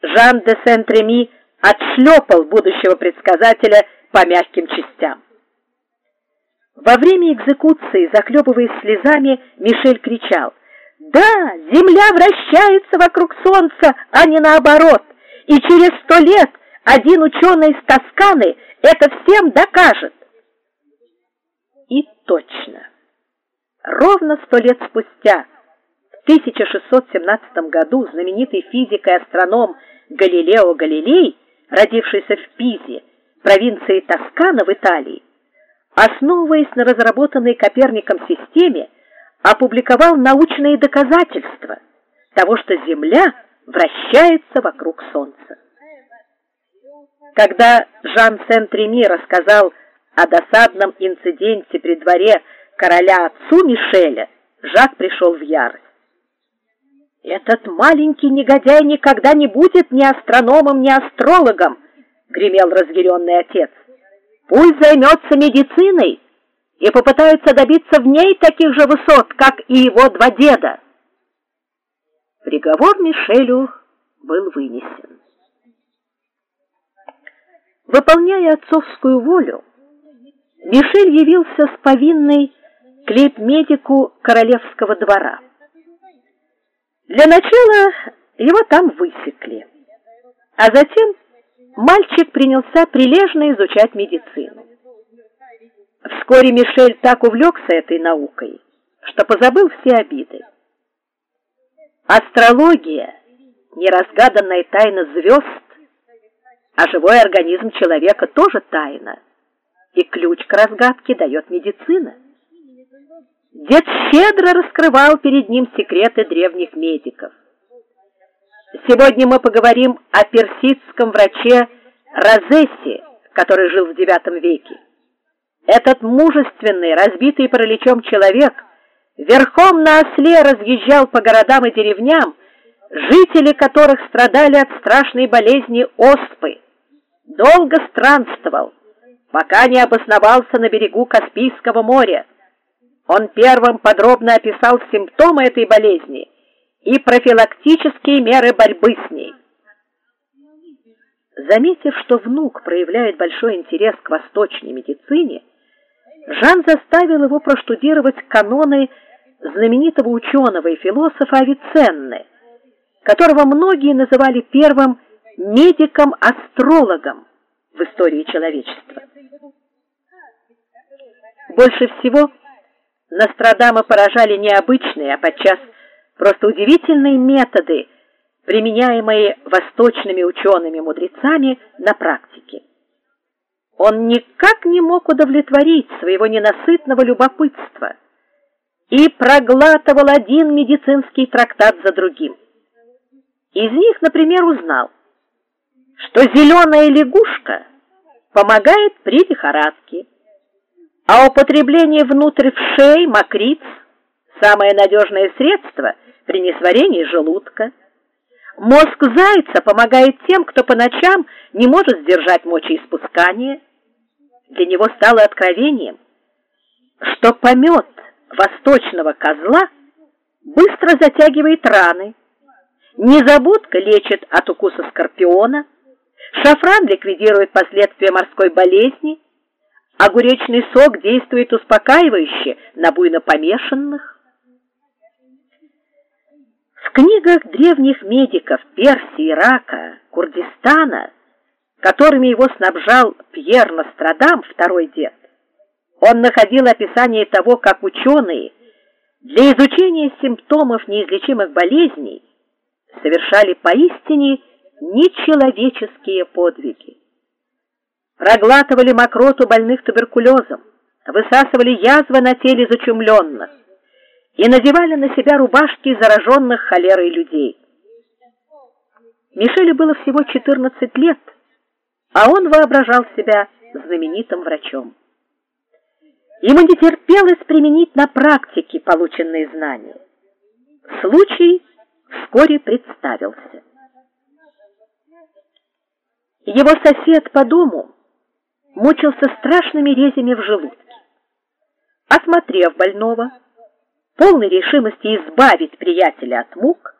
Жан де Сент-Реми отшлепал будущего предсказателя по мягким частям. Во время экзекуции, захлебываясь слезами, Мишель кричал: «Да, Земля вращается вокруг Солнца, а не наоборот, и через 100 лет один ученый из Тосканы это всем докажет». И точно. Ровно 100 лет спустя, в 1617 году, знаменитый физик и астроном Галилео Галилей, родившийся в Пизе, провинции Тоскана в Италии, основываясь на разработанной Коперником системе, опубликовал научные доказательства того, что Земля вращается вокруг Солнца. Когда Жан Сент-Реми рассказал о досадном инциденте при дворе короля отцу Мишеля, Жак пришел в ярость. «Этот маленький негодяй никогда не будет ни астрономом, ни астрологом», — гремел разъяренный отец. «Пусть займется медициной и попытается добиться в ней таких же высот, как и его 2 деда». Приговор Мишелю был вынесен. Выполняя отцовскую волю, Мишель явился с повинной к лейб-медику королевского двора. Для начала его там высекли, а затем мальчик принялся прилежно изучать медицину. Вскоре Мишель так увлекся этой наукой, что позабыл все обиды. Астрология — неразгаданная тайна звезд, а живой организм человека тоже тайна, и ключ к разгадке дает медицина. Дед щедро раскрывал перед ним секреты древних медиков. Сегодня мы поговорим о персидском враче Розессе, который жил в IX веке. Этот мужественный, разбитый параличом человек верхом на осле разъезжал по городам и деревням, жители которых страдали от страшной болезни оспы. Долго странствовал, пока не обосновался на берегу Каспийского моря. Он первым подробно описал симптомы этой болезни и профилактические меры борьбы с ней. Заметив, что внук проявляет большой интерес к восточной медицине, Жан заставил его проштудировать каноны знаменитого ученого и философа Авиценны, которого многие называли первым медиком-астрологом в истории человечества. Больше всего Нострадама поражали необычные, а подчас просто удивительные методы, применяемые восточными учеными-мудрецами на практике. Он никак не мог удовлетворить своего ненасытного любопытства и проглатывал один медицинский трактат за другим. Из них, например, узнал, что зеленая лягушка помогает при лихорадке, а употребление внутрь вшей, мокриц – самое надежное средство при несварении желудка. Мозг зайца помогает тем, кто по ночам не может сдержать мочеиспускание. Для него стало откровением, что помет восточного козла быстро затягивает раны, незабудка лечит от укуса скорпиона, шафран ликвидирует последствия морской болезни, огуречный сок действует успокаивающе на буйнопомешанных. В книгах древних медиков Персии, Ирака, Курдистана, которыми его снабжал Пьер Нострадам, второй дед, он находил описание того, как ученые для изучения симптомов неизлечимых болезней совершали поистине нечеловеческие подвиги. Проглатывали мокроту больных туберкулезом, высасывали язвы на теле зачумленных и надевали на себя рубашки зараженных холерой людей. Мишелю было всего 14 лет, а он воображал себя знаменитым врачом. Ему не терпелось применить на практике полученные знания. Случай вскоре представился. Его сосед по дому мучился страшными резями в желудке. Осмотрев больного, полной решимости избавить приятеля от мук,